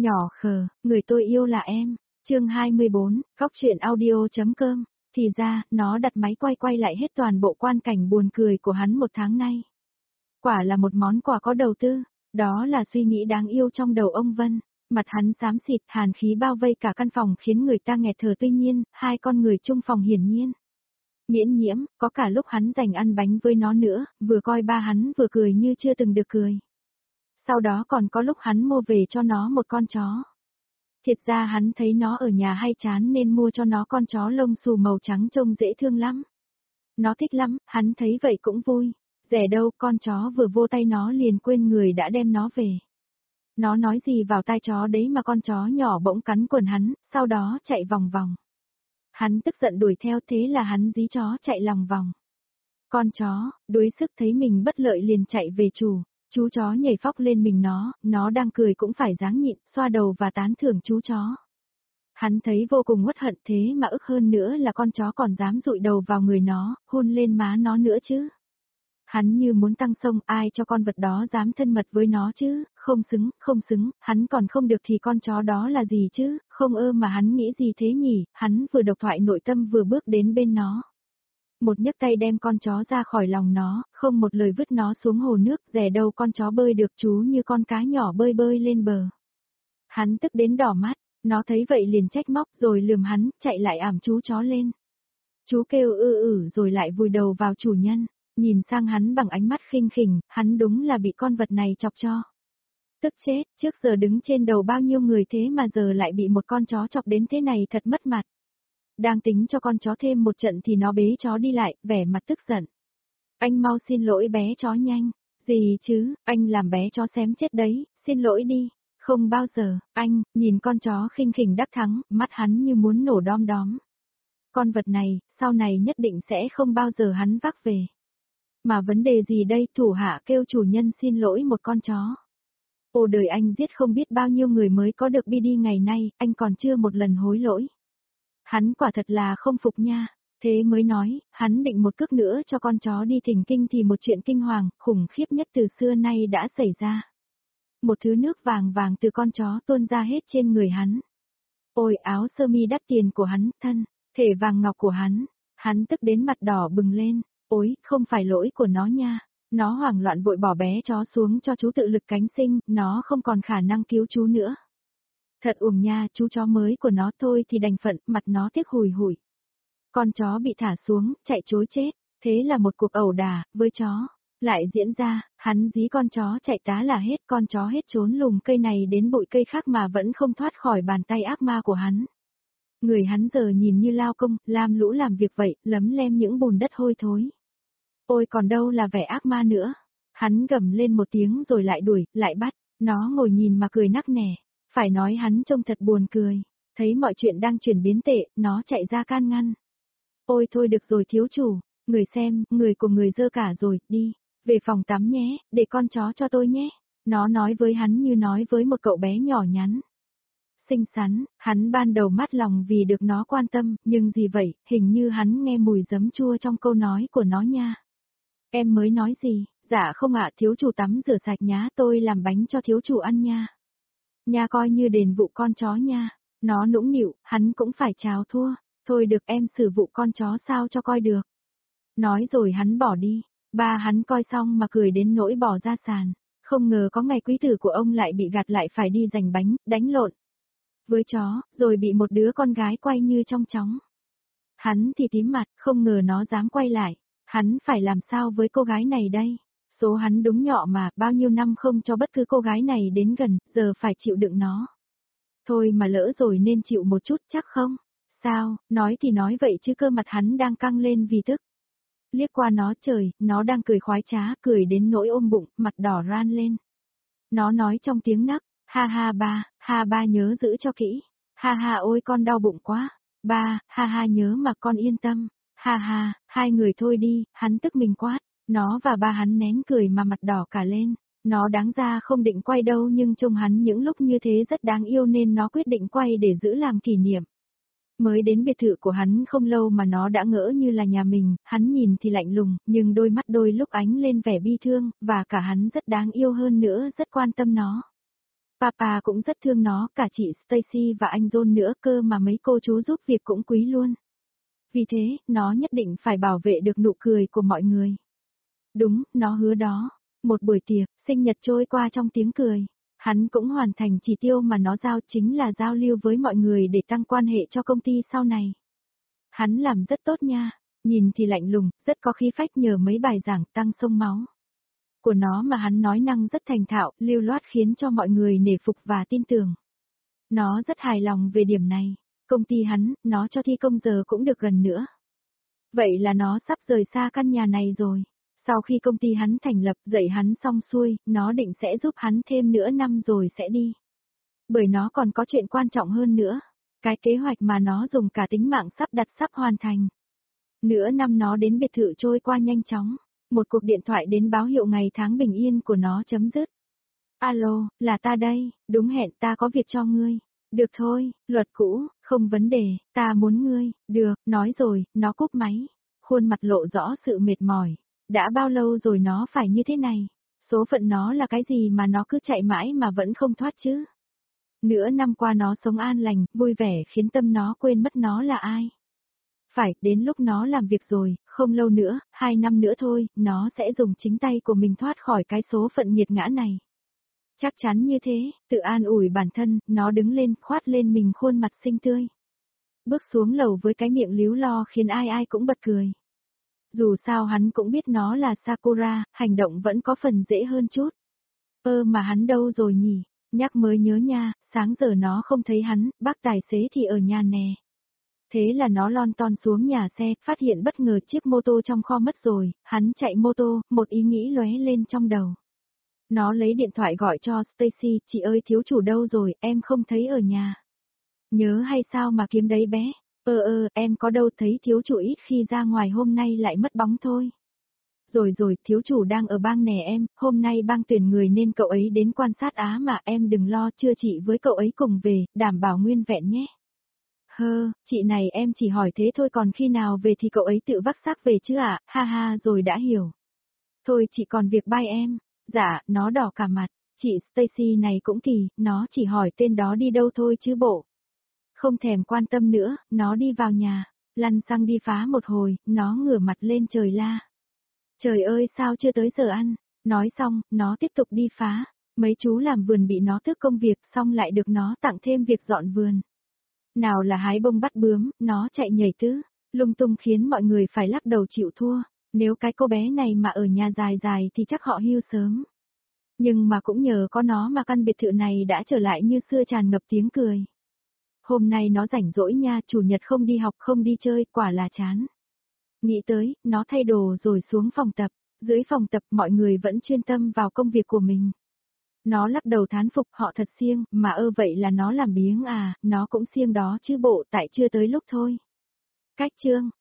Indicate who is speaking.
Speaker 1: Nhỏ khờ, người tôi yêu là em. Chương 24, Góc truyện audio.com. Thì ra, nó đặt máy quay lại hết toàn bộ quan cảnh buồn cười của hắn một tháng nay. Quả là một món quà có đầu tư, đó là suy nghĩ đáng yêu trong đầu ông Vân. Mặt hắn xám xịt, hàn khí bao vây cả căn phòng khiến người ta nghẹt thở, tuy nhiên, hai con người chung phòng hiển nhiên. Nghiễn nhiễm, có cả lúc hắn dành ăn bánh với nó nữa, vừa coi ba hắn vừa cười như chưa từng được cười. Sau đó còn có lúc hắn mua về cho nó một con chó. Thiệt ra hắn thấy nó ở nhà hay chán nên mua cho nó con chó lông xù màu trắng trông dễ thương lắm. Nó thích lắm, hắn thấy vậy cũng vui. Rẻ đâu, con chó vừa vô tay nó liền quên người đã đem nó về. Nó nói gì vào tai chó đấy mà con chó nhỏ bỗng cắn quần hắn, sau đó chạy vòng vòng. Hắn tức giận đuổi theo, thế là hắn dí chó chạy lòng vòng. Con chó, đuối sức thấy mình bất lợi liền chạy về chủ. Chú chó nhảy phóc lên mình nó đang cười cũng phải dáng nhịn, xoa đầu và tán thưởng chú chó. Hắn thấy vô cùng uất hận, thế mà ức hơn nữa là con chó còn dám dụi đầu vào người nó, hôn lên má nó nữa chứ. Hắn như muốn tăng sông, ai cho con vật đó dám thân mật với nó chứ, không xứng, hắn còn không được thì con chó đó là gì chứ, không ơ mà hắn nghĩ gì thế nhỉ, hắn vừa độc thoại nội tâm vừa bước đến bên nó. Một nhấc tay đem con chó ra khỏi lòng nó, không một lời vứt nó xuống hồ nước, rẻ đâu con chó bơi được chú như con cá nhỏ bơi lên bờ. Hắn tức đến đỏ mắt, nó thấy vậy liền trách móc rồi lườm hắn, chạy lại ẵm chú chó lên. Chú kêu rồi lại vùi đầu vào chủ nhân, nhìn sang hắn bằng ánh mắt khinh khỉnh, hắn đúng là bị con vật này chọc cho. Tức chết, trước giờ đứng trên đầu bao nhiêu người thế mà giờ lại bị một con chó chọc đến thế này, thật mất mặt. Đang tính cho con chó thêm một trận thì nó bế chó đi lại, vẻ mặt tức giận. Anh mau xin lỗi bé chó nhanh. Gì chứ, anh làm bé chó xém chết đấy, xin lỗi đi. Không bao giờ, anh, nhìn con chó khinh khỉnh đắc thắng, mắt hắn như muốn nổ đom đóm. Con vật này, sau này nhất định sẽ không bao giờ hắn vác về. Mà vấn đề gì đây, thủ hạ kêu chủ nhân xin lỗi một con chó. Ồ đời anh giết không biết bao nhiêu người mới có được BD ngày nay, anh còn chưa một lần hối lỗi. Hắn quả thật là không phục nha, thế mới nói, hắn định một cước nữa cho con chó đi thỉnh kinh thì một chuyện kinh hoàng, khủng khiếp nhất từ xưa nay đã xảy ra. Một thứ nước vàng vàng từ con chó tuôn ra hết trên người hắn. Ôi áo sơ mi đắt tiền của hắn, thân, thể vàng ngọc của hắn tức đến mặt đỏ bừng lên, ôi, không phải lỗi của nó nha. Nó hoảng loạn vội bỏ bé chó xuống cho chú tự lực cánh sinh, nó không còn khả năng cứu chú nữa. Thật uổng nha, chú chó mới của nó thôi thì đành phận, mặt nó tiếc hùi hủi. Con chó bị thả xuống, chạy trối chết, thế là một cuộc ẩu đả, với chó. Lại diễn ra, hắn dí con chó chạy tá là hết, con chó hết trốn lùm cây này đến bụi cây khác mà vẫn không thoát khỏi bàn tay ác ma của hắn. Người hắn giờ nhìn như lao công, lam lũ làm việc vậy, lấm lem những bùn đất hôi thối. Ôi còn đâu là vẻ ác ma nữa. Hắn gầm lên một tiếng rồi lại đuổi, lại bắt, nó ngồi nhìn mà cười nắc nẻ. Phải nói hắn trông thật buồn cười, thấy mọi chuyện đang chuyển biến tệ, nó chạy ra can ngăn. Ôi thôi được rồi thiếu chủ, người xem, người của người dơ cả rồi, đi, về phòng tắm nhé, để con chó cho tôi nhé. Nó nói với hắn như nói với một cậu bé nhỏ nhắn. Xinh xắn, hắn ban đầu mát lòng vì được nó quan tâm, nhưng gì vậy, hình như hắn nghe mùi giấm chua trong câu nói của nó nha. Em mới nói gì, dạ không ạ, thiếu chủ tắm rửa sạch nhá, tôi làm bánh cho thiếu chủ ăn nha. Nha coi như đền vụ con chó nha. Nó nũng nịu, hắn cũng phải chào thua. Thôi được em xử vụ con chó sao cho coi được. Nói rồi hắn bỏ đi. Ba hắn coi xong mà cười đến nỗi bỏ ra sàn. Không ngờ có ngày quý tử của ông lại bị gạt lại phải đi giành bánh, đánh lộn với chó, rồi bị một đứa con gái quay như trong chóng. Hắn thì tím mặt, không ngờ nó dám quay lại. Hắn phải làm sao với cô gái này đây? Số hắn đúng nhọ mà, bao nhiêu năm không cho bất cứ cô gái này đến gần, giờ phải chịu đựng nó. Thôi mà lỡ rồi nên chịu một chút chắc không? Sao, nói thì nói vậy chứ cơ mặt hắn đang căng lên vì tức. Liếc qua nó trời, nó đang cười khoái trá, cười đến nỗi ôm bụng, mặt đỏ ran lên. Nó nói trong tiếng nấc, ha ba nhớ giữ cho kỹ. Ha ôi con đau bụng quá. Ba, ha nhớ mà con yên tâm. Ha, hai người thôi đi, hắn tức mình quát. Nó và ba hắn nén cười mà mặt đỏ cả lên. Nó đáng ra không định quay đâu nhưng trông hắn những lúc như thế rất đáng yêu nên nó quyết định quay để giữ làm kỷ niệm. Mới đến biệt thự của hắn không lâu mà nó đã ngỡ như là nhà mình, hắn nhìn thì lạnh lùng, nhưng đôi mắt đôi lúc ánh lên vẻ bi thương, và cả hắn rất đáng yêu hơn nữa rất quan tâm nó. Papa cũng rất thương nó, cả chị Stacy và anh John nữa cơ mà mấy cô chú giúp việc cũng quý luôn. Vì thế, nó nhất định phải bảo vệ được nụ cười của mọi người. Đúng, nó hứa đó. Một buổi tiệc, sinh nhật trôi qua trong tiếng cười. Hắn cũng hoàn thành chỉ tiêu mà nó giao, chính là giao lưu với mọi người để tăng quan hệ cho công ty sau này. Hắn làm rất tốt nha, nhìn thì lạnh lùng, rất có khí phách nhờ mấy bài giảng tăng xông máu của nó mà hắn nói năng rất thành thạo, lưu loát khiến cho mọi người nể phục và tin tưởng. Nó rất hài lòng về điểm này. Công ty hắn, nó cho thi công giờ cũng được gần nữa. Vậy là nó sắp rời xa căn nhà này rồi. Sau khi công ty hắn thành lập, dạy hắn xong xuôi, nó định sẽ giúp hắn thêm nửa năm rồi sẽ đi. Bởi nó còn có chuyện quan trọng hơn nữa. Cái kế hoạch mà nó dùng cả tính mạng sắp đặt sắp hoàn thành. Nửa năm nó đến biệt thự trôi qua nhanh chóng. Một cuộc điện thoại đến báo hiệu ngày tháng bình yên của nó chấm dứt. Alo, là ta đây, đúng hẹn ta có việc cho ngươi. Được thôi, luật cũ, không vấn đề, ta muốn ngươi, được, nói rồi, nó cúp máy. Khuôn mặt lộ rõ sự mệt mỏi. Đã bao lâu rồi nó phải như thế này? Số phận nó là cái gì mà nó cứ chạy mãi mà vẫn không thoát chứ? Nửa năm qua nó sống an lành, vui vẻ khiến tâm nó quên mất nó là ai. Phải, đến lúc nó làm việc rồi, không lâu nữa, 2 năm nữa thôi, nó sẽ dùng chính tay của mình thoát khỏi cái số phận nghiệt ngã này. Chắc chắn như thế, tự an ủi bản thân, nó đứng lên, khoát lên mình khuôn mặt xinh tươi. Bước xuống lầu với cái miệng líu lo khiến ai ai cũng bật cười. Dù sao hắn cũng biết nó là Sakura, hành động vẫn có phần dễ hơn chút. Mà hắn đâu rồi nhỉ? Nhắc mới nhớ nha, sáng giờ nó không thấy hắn, bác tài xế thì ở nhà nè. Thế là nó lon ton xuống nhà xe, phát hiện bất ngờ chiếc mô tô trong kho mất rồi, hắn chạy mô tô, một ý nghĩ lóe lên trong đầu. Nó lấy điện thoại gọi cho Stacy, chị ơi thiếu chủ đâu rồi, em không thấy ở nhà. Nhớ hay sao mà kiếm đấy bé? Em có đâu thấy thiếu chủ ít khi ra ngoài hôm nay lại mất bóng thôi. Rồi, thiếu chủ đang ở bang nè em, hôm nay bang tuyển người nên cậu ấy đến quan sát Á mà em đừng lo chưa chị với cậu ấy cùng về, đảm bảo nguyên vẹn nhé. Chị này em chỉ hỏi thế thôi còn khi nào về thì cậu ấy tự vác xác về chứ ạ, ha ha rồi đã hiểu. Thôi chị còn việc bye em. Dạ, nó đỏ cả mặt, chị Stacy này cũng kỳ, nó chỉ hỏi tên đó đi đâu thôi chứ bộ. Không thèm quan tâm nữa, nó đi vào nhà, lăn xăng đi phá một hồi, nó ngửa mặt lên trời la. Trời ơi sao chưa tới giờ ăn, nói xong, nó tiếp tục đi phá, mấy chú làm vườn bị nó tước công việc xong lại được nó tặng thêm việc dọn vườn. Nào là hái bông bắt bướm, nó chạy nhảy tứ, lung tung khiến mọi người phải lắc đầu chịu thua, nếu cái cô bé này mà ở nhà dài dài thì chắc họ hưu sớm. Nhưng mà cũng nhờ có nó mà căn biệt thự này đã trở lại như xưa tràn ngập tiếng cười. Hôm nay nó rảnh rỗi nha, chủ nhật không đi học không đi chơi, quả là chán. Nghĩ tới, nó thay đồ rồi xuống phòng tập, dưới phòng tập mọi người vẫn chuyên tâm vào công việc của mình. Nó lắc đầu thán phục họ thật siêng, mà vậy là nó làm biếng à, nó cũng siêng đó chứ bộ tại chưa tới lúc thôi. Cách chương